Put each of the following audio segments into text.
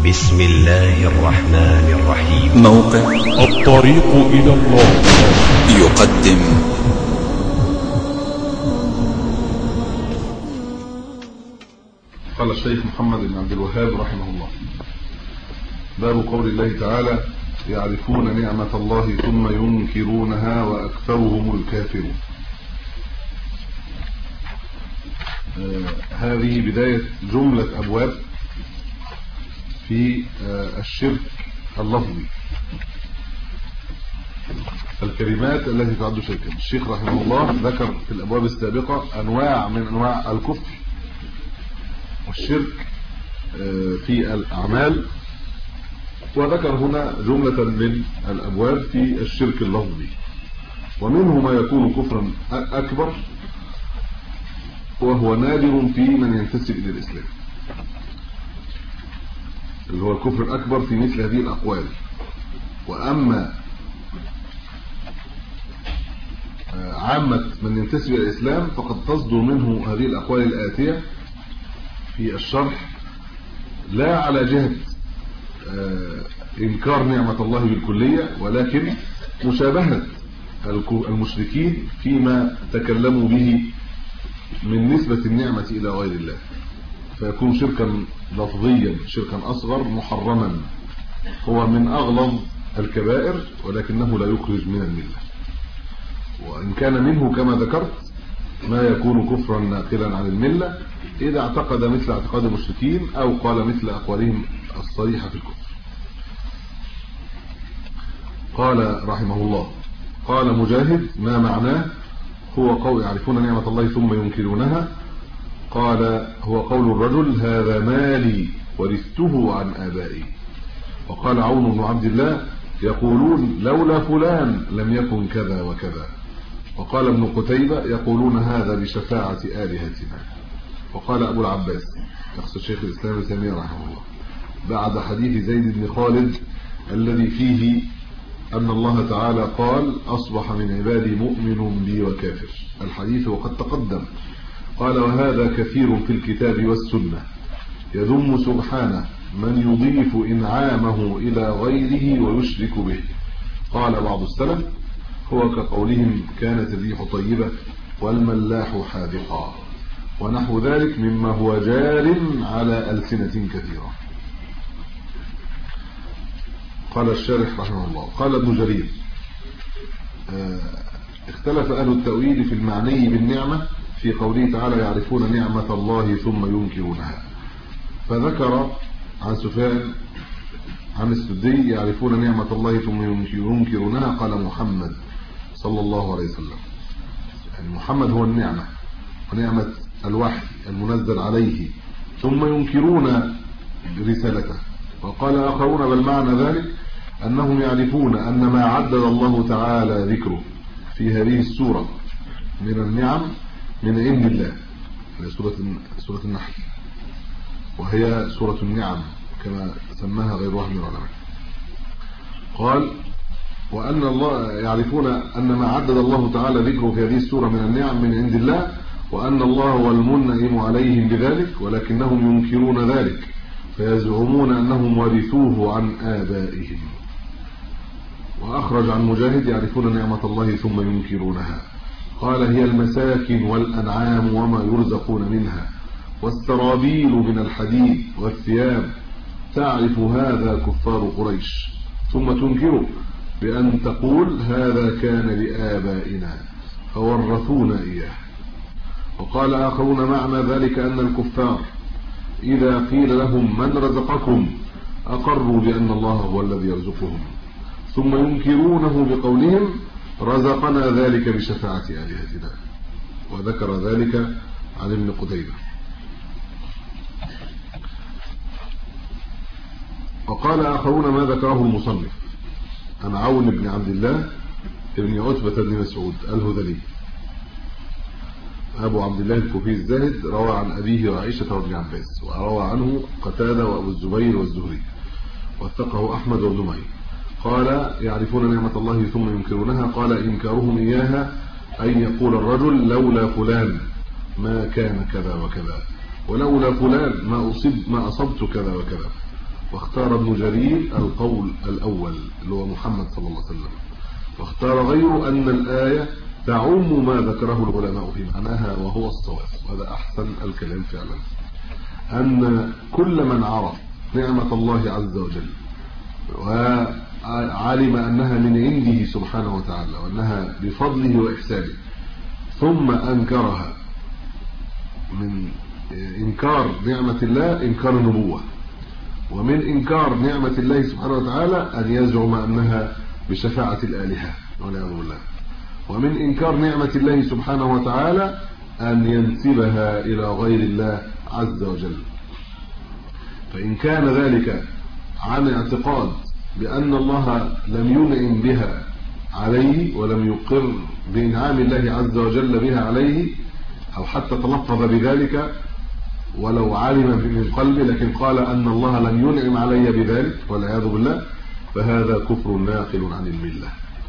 بسم الله الرحمن الرحيم. موقع الطريق إلى الله يقدم قال الشيخ محمد بن عبد الوهاب رحمه الله: باب قول الله تعالى: يعرفون نعمة الله ثم ينكرونها وأكثرهم الكافرون. هذه بداية جملة أبواب في الشرك اللفظي، الكلمات التي تعد شركا. الشيخ رحمه الله ذكر في الأبواب السابقة أنواع من أنواع الكفر والشرك في الأعمال، وذكر هنا جملة من الأبواب في الشرك اللفظي، ومنه ما يكون كفرا أكبر وهو نادر في من ينتسب إلى الإسلام، اللي هو الكفر الأكبر في مثل هذه الأقوال. وأما عامة من ينتسب إلى الإسلام فقد تصدر منه هذه الأقوال الآتية في الشرح، لا على جهة إنكار نعمة الله بالكلية، ولكن مشابهة المشركين فيما تكلموا به من نسبة النعمة إلى غير الله، فيكون شركا لفظيا، شركا أصغر محرما، هو من أغلظ الكبائر ولكنه لا يخرج من الملة. وإن كان منه كما ذكرت ما يكون كفرا ناقلا عن الملة إذا اعتقد مثل اعتقاد المشركين أو قال مثل أقوالهم الصريحة في الكفر. قال رحمه الله: قال مجاهد: ما معناه؟ هو قول يعرفون نعمة الله ثم ينكرونها. قال: هو قول الرجل: هذا مالي ورثته عن آبائي. وقال عون بن عبد الله: يقولون لولا فلان لم يكن كذا وكذا. وقال ابن قتيبة: يقولون هذا بشفاعة آلهتنا. وقال أبو العباس يقصد شيخ الإسلام ابن تيمية رحمه الله بعد حديث زيد بن خالد الذي فيه أن الله تعالى قال: أصبح من عبادي مؤمن بي وكافر، الحديث وقد تقدم. قال: وهذا كثير في الكتاب والسنة، يذم سبحانه من يضيف إنعامه إلى غيره ويشرك به. قال بعض السلف: هو كقولهم كانت الريح طيبة والملاح حاذقا، ونحو ذلك مما هو جار على ألسنة كثيرة. قال الشارح رحمه الله: قال ابن جرير: اختلف أهل التأويل في المعني بالنعمة في قوله تعالى: يعرفون نعمة الله ثم ينكرونها. فذكر عن سفيان عن السدي: يعرفون نعمة الله ثم ينكرونها. قال محمد صلى الله عليه وسلم، يعني محمد هو النعمة ونعمة الوحي المنزل عليه، ثم ينكرون رسالته. وقال آخرون: بل معنى ذلك أنهم يعرفون أن ما عدد الله تعالى ذكره في هذه السورة من النعم من عند الله، هي سورة النحل، وهي سورة النعم كما سماها غير واحد من العلماء. قال: وأن الله يعرفون أن ما عدد الله تعالى ذكره في هذه السورة من النعم من عند الله، وأن الله هو المنعم عليهم بذلك، ولكنهم ينكرون ذلك فيزعمون أنهم ورثوه عن آبائهم. وأخرج عن مجاهد: يعرفون نعمة الله ثم ينكرونها. قال: هي المساكن والأنعام وما يرزقون منها، والسرابيل من الحديد والثياب، تعرف هذا كفار قريش ثم تنكره بأن تقول هذا كان لآبائنا فورثونا إياه. وقال آخرون: معنى ذلك أن الكفار إذا قيل لهم من رزقكم أقروا بأن الله هو الذي يرزقهم، ثم ينكرونه بقولهم رزقنا ذلك بشفاعة آلهتنا. وذكر ذلك عن ابن قتيبة. وقال آخرون ما ذكره المصنف عن عون بن عبد الله ابن عتبة بن مسعود الهذلي أبو عبد الله الكوفي الزاهد، روى عن أبيه وعائشة وابن عباس، وروى عنه قتادة وأبو الزبير والزهري، وثقه أحمد وابن معين. قال: يعرفون نعمة الله ثم ينكرونها. قال: إنكارهم إياها أن يقول الرجل لولا فلان ما كان كذا وكذا، ولولا فلان ما أصبت كذا وكذا، واختار ابن جرير القول الأول اللي هو محمد صلى الله عليه وسلم، واختار غيره أن الآية تعم ما ذكره العلماء في معناها وهو الصواب. وهذا أحسن الكلام فعلا، أن كل من عرف نعمة الله عز وجل وعلم أنها من عنده سبحانه وتعالى وأنها بفضله وإحسانه ثم أنكرها، من إنكار نعمة الله إنكار النبوة، ومن إنكار نعمة الله سبحانه وتعالى أن يزعم أنها بشفاعة الآلهة والعياذ بالله، ومن إنكار نعمة الله سبحانه وتعالى أن ينسبها إلى غير الله عز وجل. فإن كان ذلك عن اعتقاد بأن الله لم ينعم بها عليه ولم يقر بإنعام الله عز وجل بها عليه، أو حتى تلفظ بذلك ولو علم من قلبه لكن قال أن الله لم ينعم علي بذلك والعياذ بالله، فهذا كفر ناقل عن الملة.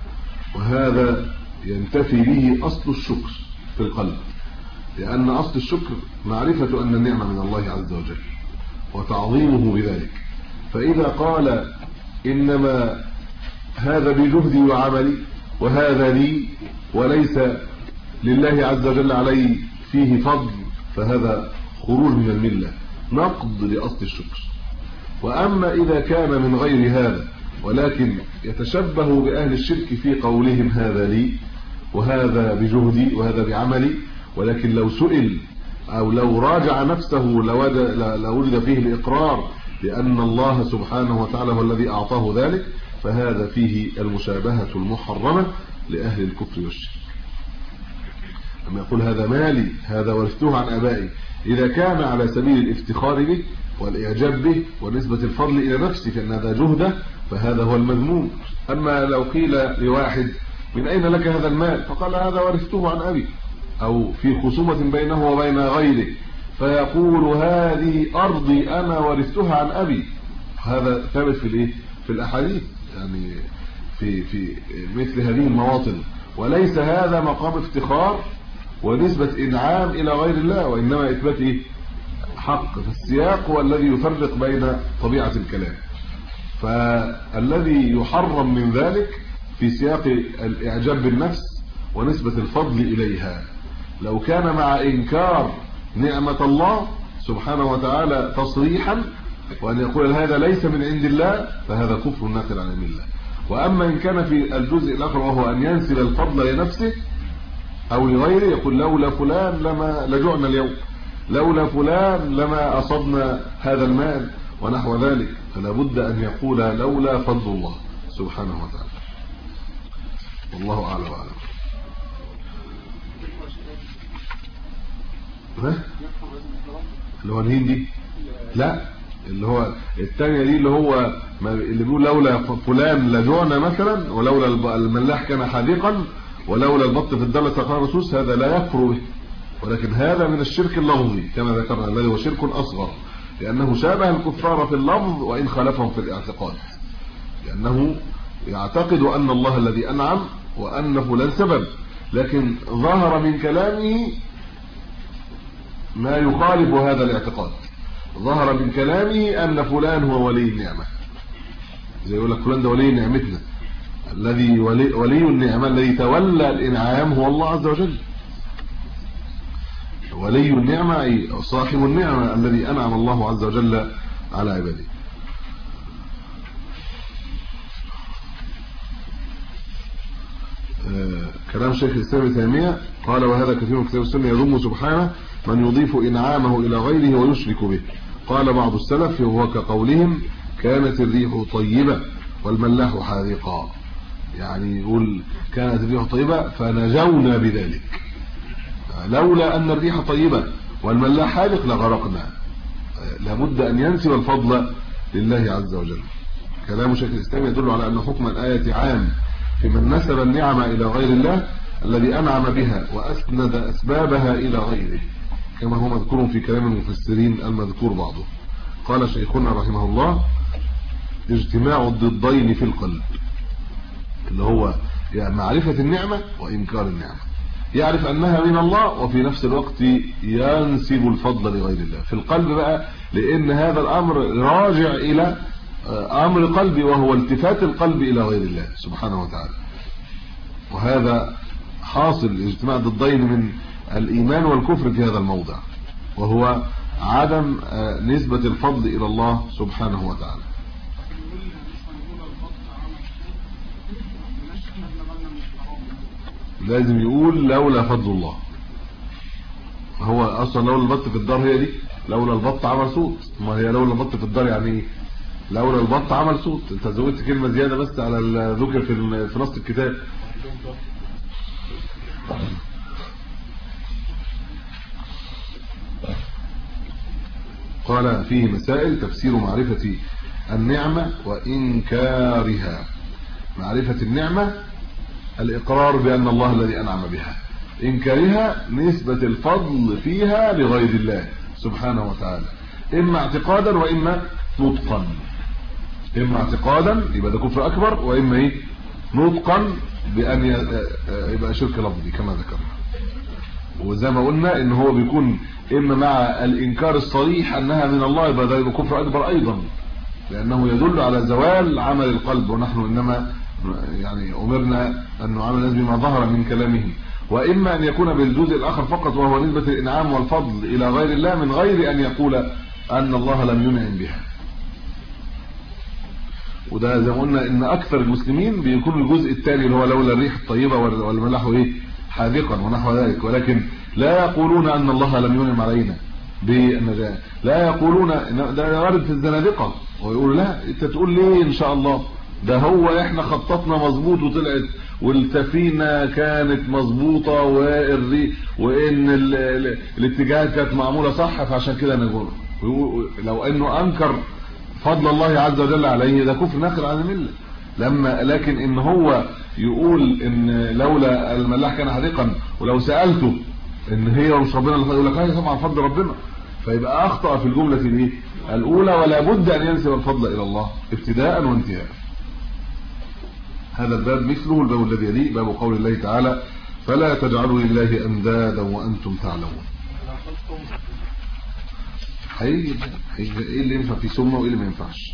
وهذا ينتفي به أصل الشكر في القلب، لأن أصل الشكر معرفة أن النعمة من الله عز وجل وتعظيمه بذلك. فإذا قال إنما هذا بجهدي وعملي وهذا لي وليس لله عز وجل علي فيه فضل، فهذا خروج من الملة، نقض لأصل الشكر. وأما إذا كان من غير هذا ولكن يتشبه بأهل الشرك في قولهم هذا لي وهذا بجهدي وهذا بعملي، ولكن لو سئل أو لو راجع نفسه لوجد فيه الإقرار لأن الله سبحانه وتعالى هو الذي أعطاه ذلك، فهذا فيه المشابهة المحرمة لأهل الكفر والشرك. أما يقول هذا مالي هذا ورثته عن آبائي، إذا كان على سبيل الافتخار به والإعجاب به ونسبة الفضل إلى نفسه فإن هذا جهده، فهذا هو المذموم. أما لو قيل لواحد من أين لك هذا المال فقال هذا ورثته عن أبي، أو في خصومة بينه وبين غيره فيقول هذه أرضي أنا ورثتها عن أبي، هذا ثابت في الأحاديث، يعني في مثل هذه المواطن، وليس هذا مقام افتخار ونسبة إنعام إلى غير الله، وإنما إثبات حق. فالسياق هو الذي يفرق بين طبيعة الكلام. فالذي يحرم من ذلك في سياق الإعجاب بالنفس ونسبة الفضل إليها، لو كان مع إنكار نعمة الله سبحانه وتعالى تصريحا وأن يقول هذا ليس من عند الله، فهذا كفر ناقل عن الملة. وأما إن كان في الجزء الآخر وهو أن ينسب الفضل لنفسه أو لغيره، يقول لولا فلان لما لجعنا اليوم، لولا فلان لما أصبنا هذا المال ونحو ذلك، فلا بد أن يقول لولا فضل الله سبحانه وتعالى. والله أعلم وأعلم. اللي هو الهين دي لا، اللي هو الثانيه دي اللي هو اللي بيقول لولا فلان لجوعنا مثلا، ولولا الملاح كان حديقا، ولولا البط في الدلة سقى الرسوس، هذا لا يكفر به، ولكن هذا من الشرك اللفظي كما ذكرنا الذي هو شرك أصغر، لأنه شابه الكفار في اللفظ وإن خالفهم في الاعتقاد، لأنه يعتقد أن الله الذي أنعم وأن فلان سبب، لكن ظهر من كلامه ما يخالف هذا الاعتقاد، ظهر من كلامه أن فلان هو ولي النعمة، زي يقول لك فلان ده ولي نعمتنا، الذي ولي النعمة الذي تولى الإنعام هو الله عز وجل. ولي النعمة أي صاحب النعمة الذي أنعم الله عز وجل على عباده. كلام شيخ الإسلام ابن تيمية قال وهذا كثير من كتاب السنة يذم سبحانه من يضيف إنعامه إلى غيره ويشرك به. قال بعض السلف وهو كقولهم كانت الريح طيبة والملاح حاذقا، يعني يقول كانت الريح طيبة فنجونا بذلك، لولا أن الريح طيبة والملاح حاذق لغرقنا. لابد أن ينسب الفضل لله عز وجل. كلام شيخ الإسلام يدل على أن حكم الآية عام في من نسب النعمة إلى غير الله الذي أنعم بها وأسند أسبابها إلى غيره، كما هو مذكور في كلام المفسرين المذكور بعضه. قال شيخنا رحمه الله اجتماع الضدين في القلب، اللي هو يعني معرفة النعمة وإنكار النعمة، يعرف أنها من الله وفي نفس الوقت ينسب الفضل لغير الله في القلب بقى، لأن هذا الأمر راجع إلى أمر قلبي، وهو التفات القلب إلى غير الله سبحانه وتعالى. وهذا حاصل اجتماع ضدين من الإيمان والكفر في هذا الموضع، وهو عدم نسبة الفضل إلى الله سبحانه وتعالى. لازم يقول لولا فضل الله. هو اصلا لولا البط في الدار، هي دي لولا البط عمل صوت. ما هي لولا البط في الدار يعني ايه؟ لولا البط عمل صوت. انت زودت كلمه زياده بس على الذكر في نص الكتاب. قال فيه مسائل: تفسير معرفة النعمة وإنكارها. معرفة النعمة الإقرار بأن الله الذي أنعم بها، إنكارها نسبة الفضل فيها لغير الله سبحانه وتعالى، إما اعتقادا وإما نطقا. إما اعتقادا يبقى ده كفر أكبر، وإما إيه؟ نطقا بأن يبقى شرك لفظي كما ذكرنا. وزي ما قلنا إن هو بيكون إما مع الإنكار الصريح أنها من الله، يبقى ده يبقى كفر أكبر أيضا، لأنه يدل على زوال عمل القلب، ونحن إنما يعني أمرنا أن نعامل الناس بما ظهر من كلامهم. وإما أن يكون بالجزء الآخر فقط، وهو نسبة الإنعام والفضل إلى غير الله، من غير أن يقول أن الله لم ينعم بها. وده زي ما قلنا إن أكثر المسلمين بيكون الجزء الثاني اللي هو لولا الريح الطيبة والملاح إيه حادقا ونحو ذلك، ولكن لا يقولون أن الله لم ينعم علينا بالنجاة. لا يقولون، ده وارد في الزنادقة، ويقول لا أنت تقول ليه إن شاء الله، ده هو احنا خططنا مظبوط وطلعت والسفينه كانت مظبوطه وان الاتجاهات كانت معموله صح، فعشان كده نقول لو انه انكر فضل الله عز وجل عليه ده كفر ناقل عن المله. لكن ان هو يقول ان لولا الملاح كان حديقا، ولو سالته ان هي مش ربنا اللي يقول لك هي طبعا فضل ربنا، فيبقى اخطا في الجمله الاولى، ولا بد ان ينسب الفضل الى الله ابتداء وانتهاء. هذا الباب مثله الباب الذي يليه، باب قول الله تعالى: فلا تجعلوا لله اندادا وانتم تعلمون. ايه اللي ينفع في سمه وايه اللي ما ينفعش؟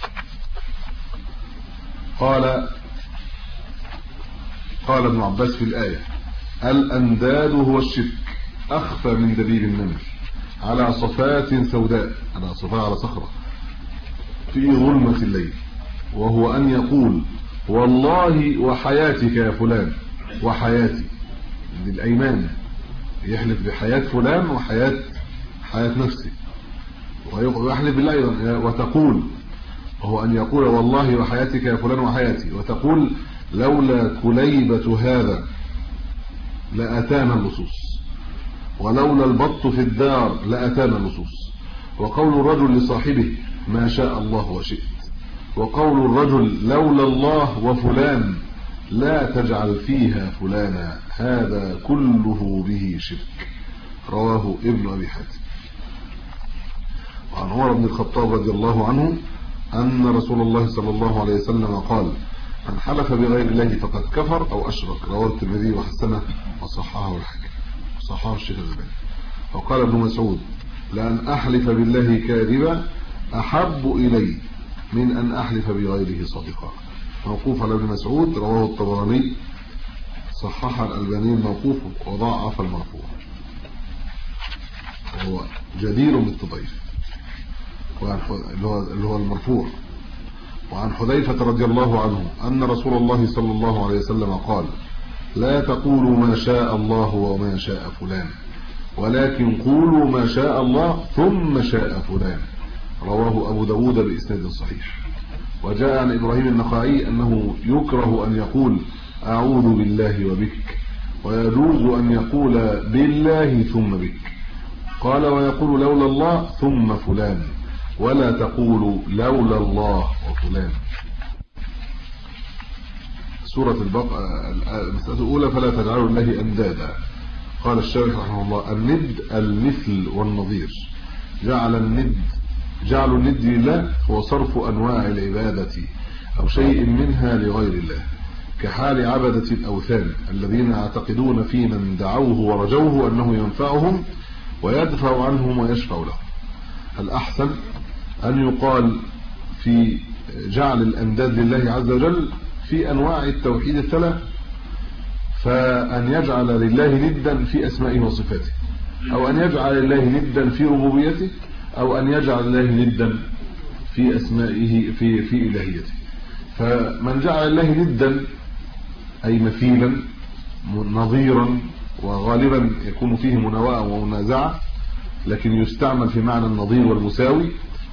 قال ابن عباس في الآية: الانداد هو الشرك اخفى من دبيب النمل على صفات سوداء، على صخرة في ظلمة الليل، وهو ان يقول: والله وحياتك يا فلان، وحياتي دي الايمان، يحلف بحياة فلان وحياة نفسه، ويحلف بالله ايضا. وتقول، وهو ان يقول: والله وحياتك يا فلان وحياتي، وتقول: لولا كليبة هذا لاتانا اللصوص، ولولا البط في الدار لاتانا اللصوص. وقول الرجل لصاحبه: ما شاء الله وشئت. وقول الرجل: لولا الله وفلان لا تجعل فيها فلانا، هذا كله به شرك. رواه ابن أبي حاتم. وعن عمر بن الخطاب رضي الله عنه أن رسول الله صلى الله عليه وسلم قال: من حلف بغير الله فقد كفر أو أشرك. رواه الترمذي وحسنه وصححه الحاكم، صححه الشيخ الألباني. وقال ابن مسعود: لأن أحلف بالله كاذبا أحب إلي من أن أحلف بغيره صادقا. موقوف على ابن مسعود، رواه الطبراني، صحح الألباني الموقوف وضعف المرفوع، وهو جدير بالتضعيف، اللي هو المرفوع. وعن حذيفة رضي الله عنه أن رسول الله صلى الله عليه وسلم قال: لا تقولوا ما شاء الله وما شاء فلان، ولكن قولوا ما شاء الله ثم شاء فلان. رواه أبو داود بإسناد صحيح. وجاء عن إبراهيم النخعي أنه يكره أن يقول: أعوذ بالله وبك، ويجوز أن يقول بالله ثم بك. قال: ويقول لولا الله ثم فلان، ولا تقول لولا الله وفلان. سورة البقرة المسألة الأولى: فلا تجعلوا لله أندادا. قال الشارح رحمه الله: الند المثل والنظير. جعل الند لله هو صرف أنواع العبادة أو شيء منها لغير الله، كحال عبدة الأوثان الذين يعتقدون في من دعوه ورجوه أنه ينفعهم ويدفع عنهم ويشفع لهم. الأحسن أن يقال في جعل الأنداد لله عز وجل في أنواع التوحيد الثلاث، فأن يجعل لله ندا في أسمائه وصفاته، أو أن يجعل لله ندا في ربوبيته، أو أن يجعل لله ندا في أسمائه في إلهيته. فمن جعل لله ندا أي مثيلا نظيرا، وغالبا يكون فيه مناوئة ومنازعة، لكن يستعمل في معنى النظير والمساوي،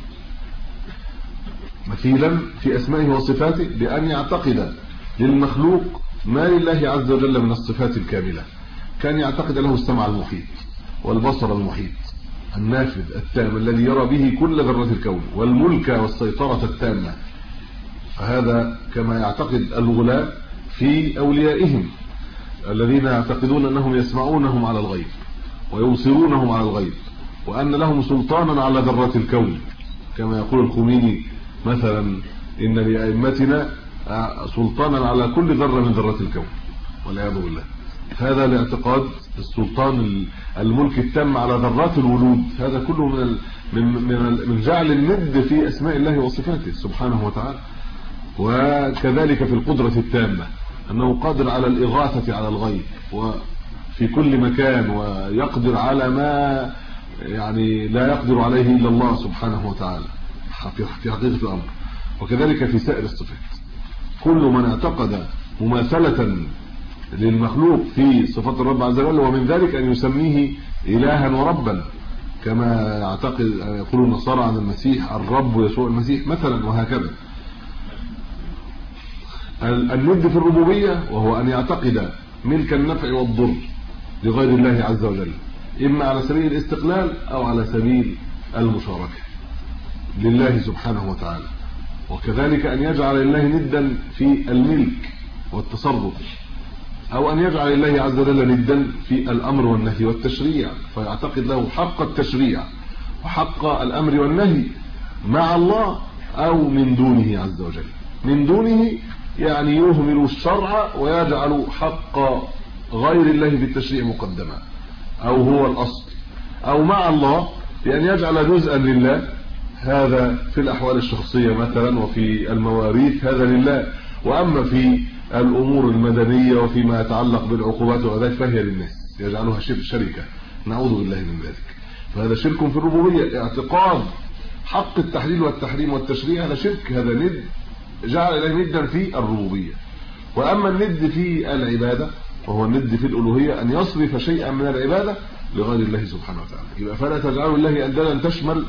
مثيلا في أسمائه وصفاته بأن يعتقد للمخلوق ما لله عز وجل من الصفات الكاملة، كان يعتقد له السمع المحيط والبصر المحيط النافذ التام الذي يرى به كل ذرات الكون، والملك والسيطرة التامة. فهذا كما يعتقد الغلاة في أوليائهم الذين يعتقدون أنهم يسمعونهم على الغيب ويبصرونهم على الغيب، وأن لهم سلطانا على ذرات الكون، كما يقول الخميني مثلا إن لأئمتنا سلطانا على كل ذرة من ذرات الكون والعياذ بالله. هذا الاعتقاد السلطان الملك التام على ذرات الوجود، هذا كله من جعل الند في أسماء الله وصفاته سبحانه وتعالى. وكذلك في القدرة التامة أنه قادر على الإغاثة على الغيب وفي كل مكان، ويقدر على ما يعني لا يقدر عليه إلا الله سبحانه وتعالى في حقيقة الأمر. وكذلك في سائر الصفات، كل من اعتقد مماثلة للمخلوق في صفات الرب عز وجل، ومن ذلك أن يسميه إلها وربا، كما يعتقد يقول النصارى عن المسيح الرب يسوع المسيح مثلا، وهكذا. الند في الربوبية وهو أن يعتقد ملك النفع والضر لغير الله عز وجل، إما على سبيل الاستقلال أو على سبيل المشاركة لله سبحانه وتعالى. وكذلك أن يجعل الله ندا في الملك والتصرف، أو أن يجعل الله عز وجل ندا في الأمر والنهي والتشريع، فيعتقد له حق التشريع وحق الأمر والنهي مع الله أو من دونه عز وجل. من دونه يعني يهمل الشرع ويجعل حق غير الله بالتشريع مقدما، أو هو الأصل، أو مع الله بأن يجعل جزءا لله، هذا في الأحوال الشخصية مثلا وفي المواريث هذا لله، وأما في الأمور المدنية وفيما يتعلق بالعقوبات وذلك فهي للناس، يجعلها شركة، نعوذ بالله من ذلك. فهذا شرك في الربوبية، اعتقاد حق التحليل والتحريم والتشريع، هذا شرك، هذا ند، جعل إليه ندا في الربوبية. وأما الند في العبادة وهو الند في الألوهية، أن يصرف شيئا من العبادة لغير الله سبحانه وتعالى. يبقى فلا تجعلوا الله أندادا تشمل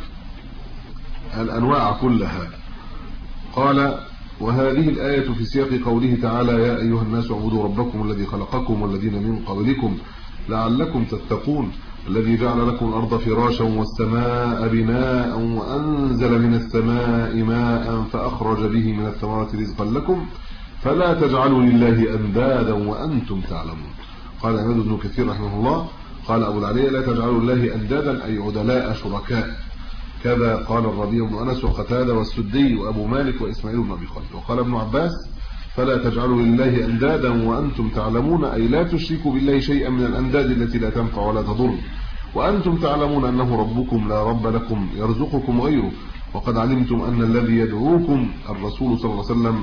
الأنواع كلها. قال: وهذه الآية في سياق قوله تعالى: يا أيها الناس اعبدوا ربكم الذي خلقكم والذين من قبلكم لعلكم تتقون الذي جعل لكم الأرض فراشا والسماء بناء وأنزل من السماء ماء فأخرج به من الثمرات رزقا لكم فلا تجعلوا لله أندادا وأنتم تعلمون. قال عماد بن كثير رحمه الله: قال أبو العلي: لا تجعلوا لله أندادا أي عدلاء شركاء. كذا قال الربيع بن أنس وقتادة والسدي وأبو مالك وإسماعيل بن أبي خالد. وقال ابن عباس: فلا تجعلوا لله أندادا وأنتم تعلمون، أي لا تشركوا بالله شيئا من الأنداد التي لا تنفع ولا تضر، وأنتم تعلمون أنه ربكم لا رب لكم يرزقكم غيره، وقد علمتم أن الذي يدعوكم الرسول صلى الله عليه وسلم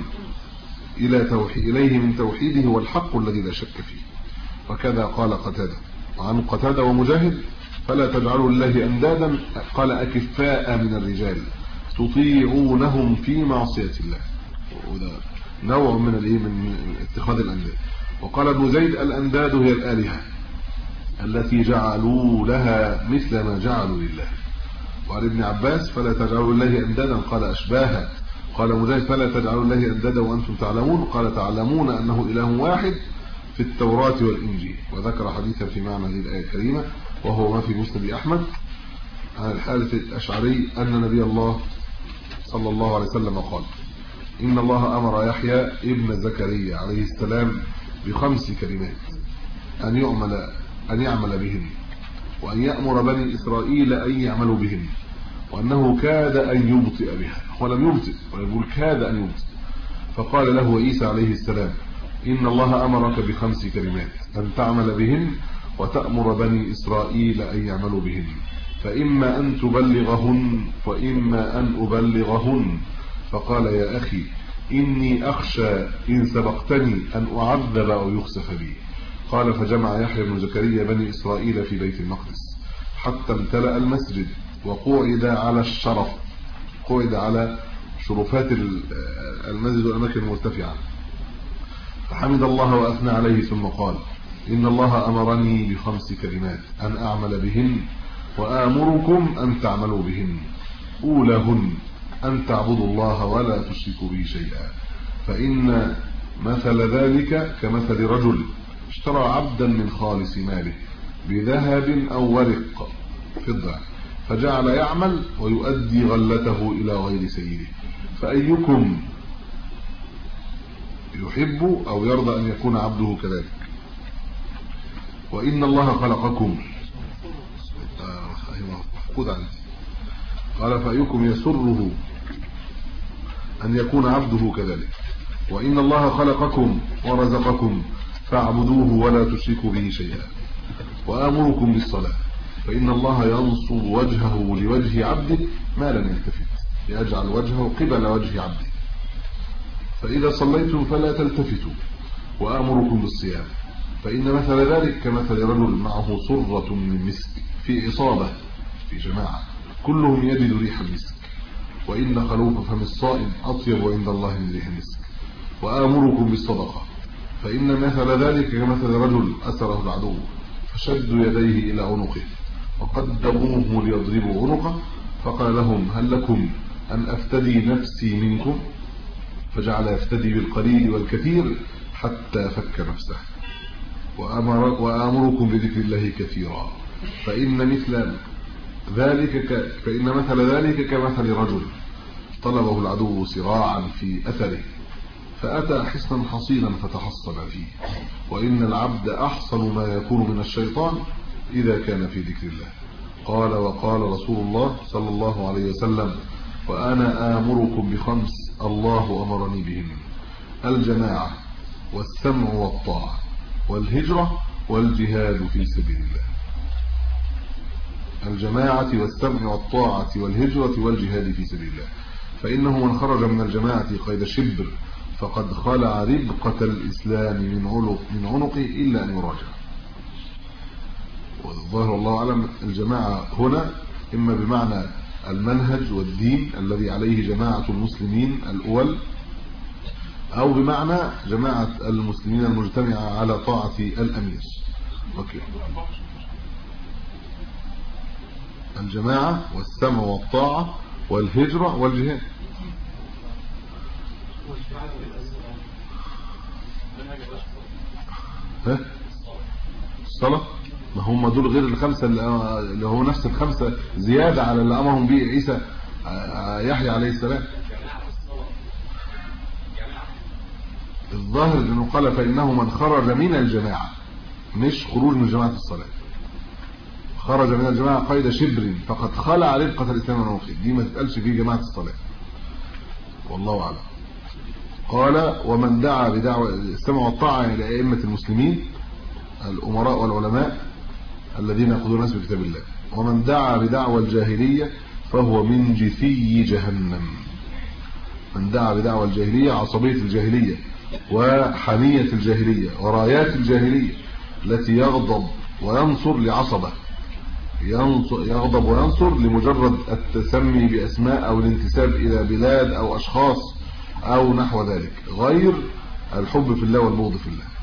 إليه من توحيده هو الحق الذي لا شك فيه. وكذا قال قتادة. وعن قتادة ومجاهد: فلا تجعلوا لله أندادا، قال أكفاء من الرجال تطيعونهم في معصية الله، وده نوع من اتخاذ الأنداد. وقال ابن زيد: الأنداد هي الآلهة التي جعلوا لها مثل ما جعلوا لله. وعن ابن عباس: فلا تجعلوا لله أندادا، قال أشباها. قال مجاهد: فلا تجعلوا لله أندادا وأنتم تعلمون، قال تعلمون أنه إله واحد في التوراة والإنجيل. وذكر حديثا في معنى هذه الآية الكريمة وهو ما في مسند أحمد عن الحارث الأشعري أن نبي الله صلى الله عليه وسلم قال: إن الله أمر يحيى ابن زكريا عليه السلام ب5 كلمات أن يعمل بهن، وأن يأمر بني إسرائيل أن يعملوا بهن، وأنه كاد أن يبطئ بها، ولم يبطئ، ويقول كاد أن يبطئ. فقال له عيسى عليه السلام: إن الله أمرك ب5 كلمات أن تعمل بهن وتأمر بني إسرائيل أن يعملوا بهن، فإما أن تبلغهن وإما أن أبلغهن. فقال يا أخي إني أخشى إن سبقتني أن أعذب أو يخسف بي. قال فجمع يحيى بن زكريا بني إسرائيل في بيت المقدس حتى امتلأ المسجد، وقعد على الشرف، قعد على شرفات المسجد والأماكن المرتفعة، فحمد الله وأثنى عليه ثم قال إن الله أمرني ب5 كلمات أن أعمل بهن وآمركم أن تعملوا بهن. أولاهن أن تعبدوا الله ولا تشركوا به شيئا، فإن مثل ذلك كمثل رجل اشترى عبدا من خالص ماله بذهب أو ورق فضة، فجعل يعمل ويؤدي غلته إلى غير سيده، فأيكم يحب أو يرضى أن يكون عبده كذلك؟ وإن الله خلقكم قال فأيكم يسره أن يكون عبده كذلك؟ وإن الله خلقكم ورزقكم فاعبدوه ولا تشركوا به شيئا. وآمركم بالصلاة، فإن الله ينصب وجهه لوجه عبده ما لم يلتفت، يجعل وجهه قبل وجه عبده، فإذا صليتم فلا تلتفتوا. وآمركم بالصيام، فإن مثل ذلك كمثل رجل معه صرة من مسك في إصابة في جماعة كلهم يجد ريح المسك، وإن خلوف فم الصائم أطيب عند الله من ريح المسك. وآمركم بالصدقة، فإن مثل ذلك كمثل رجل أسره العدو فشدوا يديه إلى عنقه وقدموه ليضربوا عنقه، فقال لهم هل لكم أن أفتدي نفسي منكم؟ فجعل يفتدي بالقليل والكثير حتى فك نفسه. وآمركم بذكر الله كثيرا، فإن مثل ذلك كمثل رجل طلبه العدو صراعا في أثره، فأتى حصنا حصينا فتحصن فيه. وإن العبد أحصن ما يكون من الشيطان إذا كان في ذكر الله. قال وقال رسول الله صلى الله عليه وسلم وأنا آمركم ب5 الله أمرني بهم: الجماعة والسمع والطاعة والهجرة والجهاد في سبيل الله. الجماعة والسمع والطاعة والهجرة والجهاد في سبيل الله، فإنه من خرج من الجماعة قيد شبر فقد خلع ربقة الإسلام من عنقه إلا أن يراجع. والظاهر الله أعلم الجماعة هنا إما بمعنى المنهج والدين الذي عليه جماعة المسلمين الأول، أو بمعنى جماعة المسلمين المجتمعة على طاعة الأمير. الجماعة والسمع والطاعة والهجرة والجهاد. الصلاة، ما هم دول غير الخمسة اللي هو نفس الخمسة زيادة على اللي أمرهم به عيسى يحيى عليه السلام. الظاهر انه قال فإنه من خرج من الجماعة، مش خروج من جماعة الصلاة. خرج من الجماعة قيد شبر فقد خلع ربقة الإسلام من عنقه، دي ما تتقالش في جماعة الصلاة والله أعلم. قال ومن دعا بدعوة السمع والطاعة إلى أئمة المسلمين الأمراء والعلماء الذين يقودون الناس بكتاب الله. ومن دعا بدعوى الجاهلية فهو من جثي جهنم. من دعا بدعوى الجاهلية، عصبية الجاهلية وحمية الجاهلية ورايات الجاهلية التي يغضب وينصر لعصبة، يغضب وينصر لمجرد التسمي بأسماء أو الانتساب إلى بلاد أو أشخاص أو نحو ذلك، غير الحب في الله والبغض في الله.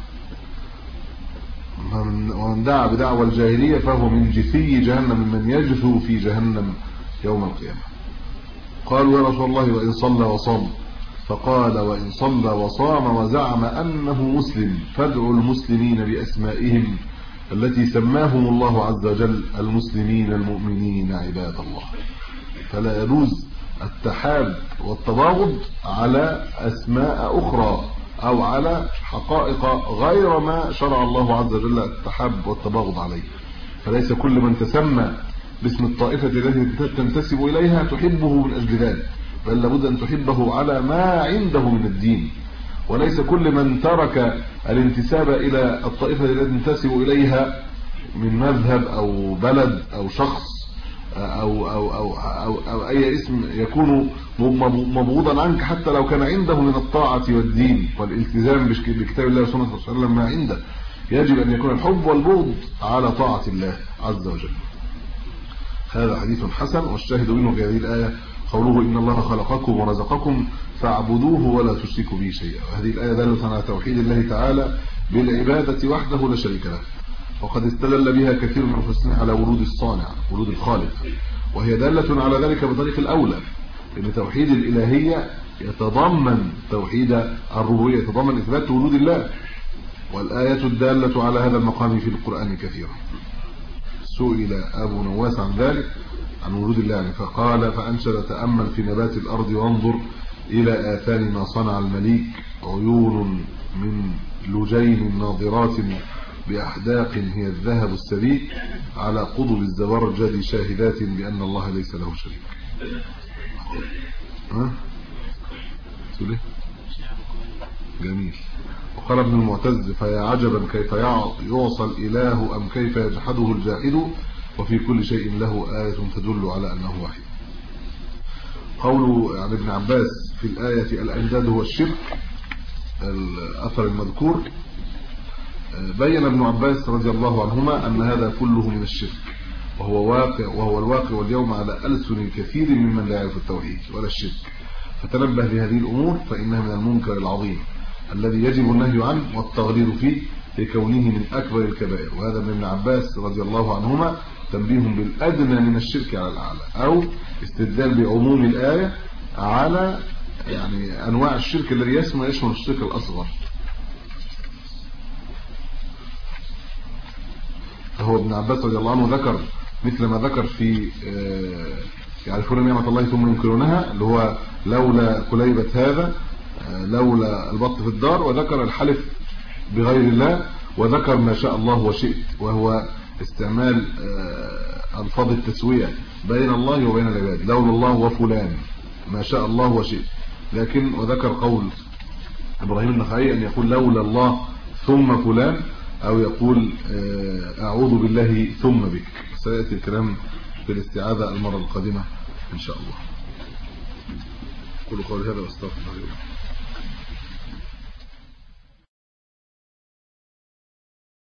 ومن دعا بدعوى الجاهلية فهو من جثي جهنم، من يجثو في جهنم يوم القيامة. قالوا يا رسول الله وإن صلى وصام؟ فقال وإن صلى وصام وزعم أنه مسلم فادعوا المسلمين بأسمائهم التي سماهم الله عز وجل المسلمين المؤمنين عباد الله. فلا يجوز التحاب والتباغض على أسماء أخرى أو على حقائق غير ما شرع الله عز وجل التحاب والتباغض عليه. فليس كل من تسمى باسم الطائفة التي تنتسب إليها تحبه من أجل ذلك، بل لابد أن تحبه على ما عنده من الدين وليس كل من ترك الانتساب إلى الطائفة التي ينتسب إليها من مذهب أو بلد أو شخص أو أي اسم يكون مبغوضا عنك، حتى لو كان عنده من الطاعة والدين والالتزام بكتاب الله وسنة رسول الله صلى الله عليه وسلم ما عنده. يجب أن يكون الحب والبغض على طاعة الله عز وجل. هذا حديث حسن. والشاهد منه في هذه الآية قوله إن الله خلقكم ورزقكم فاعبدوه ولا تشركوا به شيئا. وهذه الآية دالة على توحيد الله تعالى بالعبادة وحده لا شريك له، وقد استدل بها كثير من المفسرين على ورود الصانع، ورود الخالق، وهي دالة على ذلك بطريق الأولى، لأن توحيد الإلهية يتضمن توحيد الربوبية، يتضمن إثبات وجود الله، والآية الدالة على هذا المقام في القرآن كثيرا. سئل أبو نواس عن ذلك، عن وجود الله، فقال فأنشد تأمل في نبات الأرض وانظر إلى آثار ما صنع المليك، عيون من لجين ناظرات بأحداق هي الذهب السبيك، على قضب الزبرجد شاهدات بأن الله ليس له شريك. تقول ايه؟ جميل. وقال ابن المعتز فيا عجبا كيف يعصى الإله أم كيف يجحده الجاحد، وفي كل شيء له آية تدل على أنه واحد. قول عن ابن عباس في الآية الأنداد هو الشرك، الأثر المذكور، بين ابن عباس رضي الله عنهما أن هذا كله من الشرك، وهو الواقع واليوم على ألسن كثير ممن لا يعرف التوحيد ولا الشرك، فتنبه لهذه الأمور فإنها من المنكر العظيم الذي يجب النهي عنه والتغليظ فيه لكونه من أكبر الكبائر. وهذا من ابن عباس رضي الله عنهما تنبيه بالأدنى من الشرك على الأعلى، أو استدلال بعموم الآية على يعني أنواع الشرك الذي يشمل الشرك الأصغر. فهو ابن عباس رضي الله عنه ذكر مثل ما ذكر في يعرفون نعمة الله ثم ينكرونها، اللي هو لولا كليبة هذا، لولا البط في الدار، وذكر الحلف بغير الله، وذكر ما شاء الله وشئت، وهو استعمال الفاظ التسوية بين الله وبين العباد، لولا الله وفلان، ما شاء الله وشئت. لكن وذكر قول إبراهيم النخعي أن يقول لولا الله ثم فلان، أو يقول أعوذ بالله ثم بك. سيأتي الكلام في الاستعاذة المرة القادمة إن شاء الله. كل قول هذا واستغفر الله.